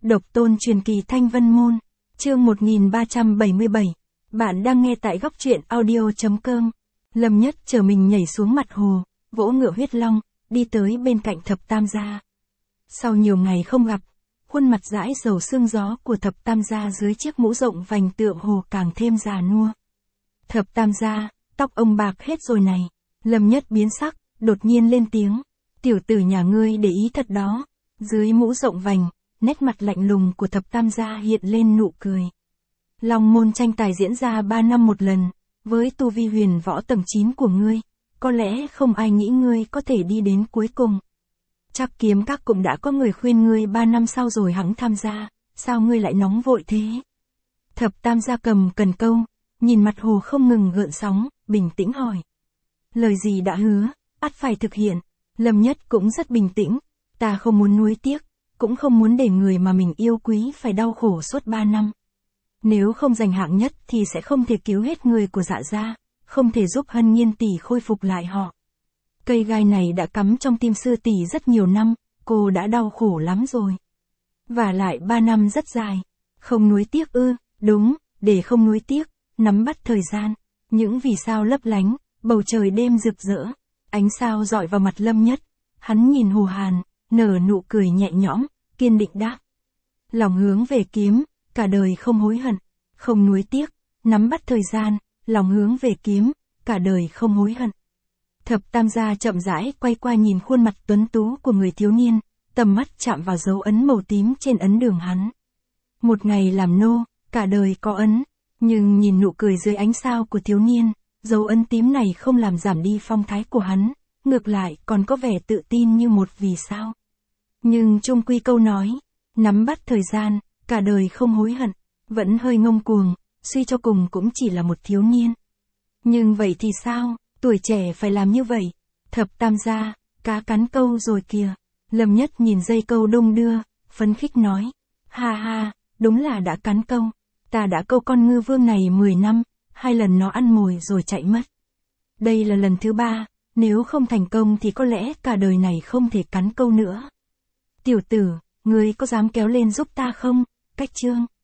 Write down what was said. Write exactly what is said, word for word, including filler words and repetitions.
Độc tôn truyền kỳ Thanh Vân Môn, chương một nghìn ba trăm bảy mươi bảy. Bạn đang nghe tại góc truyện audio chấm com. Lâm Nhất chờ mình nhảy xuống mặt hồ, vỗ ngựa huyết long, đi tới bên cạnh Thập Tam Gia. Sau nhiều ngày không gặp, khuôn mặt dãi dầu sương gió của Thập Tam Gia dưới chiếc mũ rộng vành tựa hồ càng thêm già nua. Thập Tam Gia, tóc ông bạc hết rồi này. Lâm Nhất biến sắc, đột nhiên lên tiếng. Tiểu tử nhà ngươi để ý thật đó. Dưới mũ rộng vành, nét mặt lạnh lùng của Thập Tam Gia hiện lên nụ cười. Long môn tranh tài diễn ra ba năm một lần, với tu vi huyền võ tầng chín của ngươi, có lẽ không ai nghĩ ngươi có thể đi đến cuối cùng. Chắc kiếm các cũng đã có người khuyên ngươi ba năm sau rồi hẵng tham gia, sao ngươi lại nóng vội thế? Thập Tam Gia cầm cần câu, nhìn mặt hồ không ngừng gợn sóng, bình tĩnh hỏi. Lời gì đã hứa, ắt phải thực hiện. Lâm Nhất cũng rất bình tĩnh, ta không muốn nuối tiếc, cũng không muốn để người mà mình yêu quý phải đau khổ suốt ba năm. Nếu không giành hạng nhất thì sẽ không thể cứu hết người của Dạ gia, không thể giúp Hân Nhiên tỷ khôi phục lại họ. Cây gai này đã cắm trong tim sư tỷ rất nhiều năm, cô đã đau khổ lắm rồi. Và lại ba năm rất dài, không nuối tiếc ư? Đúng, để không nuối tiếc, nắm bắt thời gian. Những vì sao lấp lánh, bầu trời đêm rực rỡ, ánh sao dọi vào mặt Lâm Nhất. Hắn nhìn Hồ Hàn, nở nụ cười nhẹ nhõm, kiên định đáp. Lòng hướng về kiếm, cả đời không hối hận, không nuối tiếc, nắm bắt thời gian, lòng hướng về kiếm, cả đời không hối hận. Thập Tam Gia chậm rãi quay qua nhìn khuôn mặt tuấn tú của người thiếu niên, tầm mắt chạm vào dấu ấn màu tím trên ấn đường hắn. Một ngày làm nô, cả đời có ấn, nhưng nhìn nụ cười dưới ánh sao của thiếu niên, dấu ấn tím này không làm giảm đi phong thái của hắn, ngược lại còn có vẻ tự tin như một vì sao. Nhưng chung quy câu nói, nắm bắt thời gian, cả đời không hối hận, vẫn hơi ngông cuồng, suy cho cùng cũng chỉ là một thiếu niên. Nhưng vậy thì sao, tuổi trẻ phải làm như vậy. Thập Tam Gia, cá cắn câu rồi kìa. Lâm Nhất nhìn dây câu đung đưa, phấn khích nói. Ha ha, đúng là đã cắn câu. Ta đã câu con ngư vương này mười năm, hai lần nó ăn mồi rồi chạy mất. Đây là lần thứ ba, nếu không thành công thì có lẽ cả đời này không thể cắn câu nữa. Tiểu tử, ngươi có dám kéo lên giúp ta không? Cách chương.